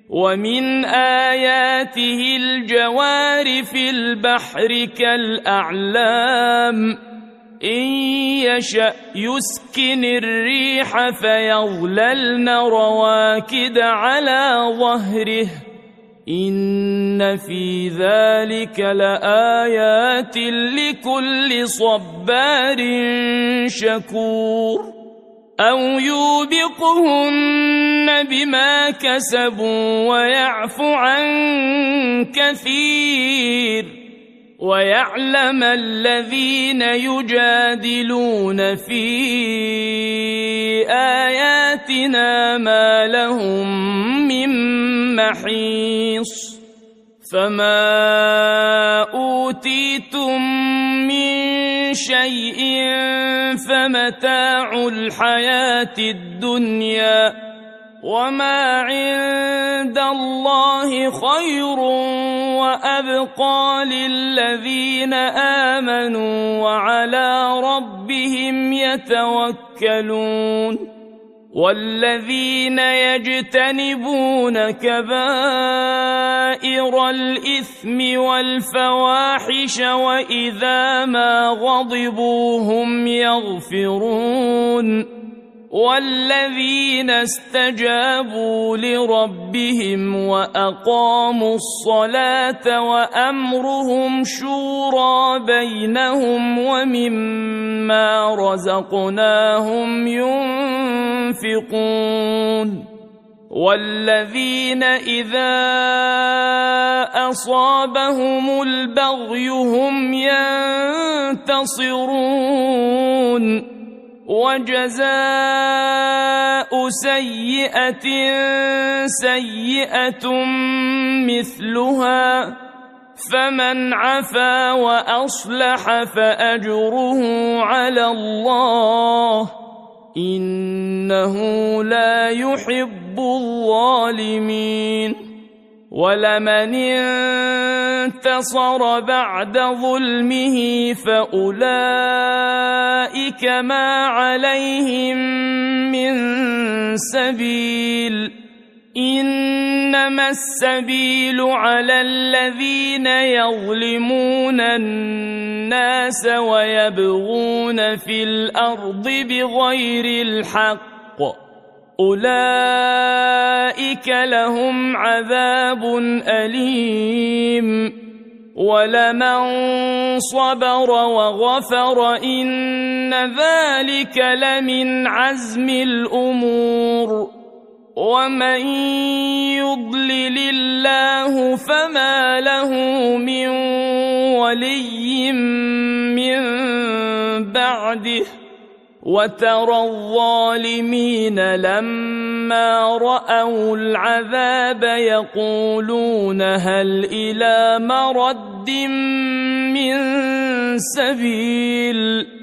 ومن آياته الجوار في البحر كالأعلام إن يشأ يسكن الريح فيظللن رواكد على ظهره إن في ذلك لآيات لكل صبار شكور أو يوبقهن بما كسبوا ويعفو عن كثير ويعلم الذين يجادلون في آياتنا ما لهم من محيص فما أوتيتم من شيء فمتاع الحياة الدنيا وما عند الله خير وأبقى للذين آمنوا وعلى ربهم يتوكلون والذين يجتنبون كبائر الإثم والفواحش وإذا ما غضبوا هم يغفرون والذين استجابوا لربهم وأقاموا الصلاة وأمرهم شورى بينهم ومما رزقناهم ينفقون والذين إذا أصابهم البغي هم ينتصرون وجزاء سيئة سيئة مثلها فمن عفا وأصلح فأجره على الله إنه لا يحب الظالمين ولمن انتصر بعد ظلمه فأولئك ما عليهم من سبيل إنما السبيل على الذين يظلمون الناس ويبغون في الأرض بغير الحق أولئك لهم عذاب أليم ولمن صبر وغفر إن ذلك لمن عزم الأمور ومن يضلل الله فما له من ولي من بعده وترى الظالمين لما رأوا العذاب يقولون هل إلى مرد من سبيل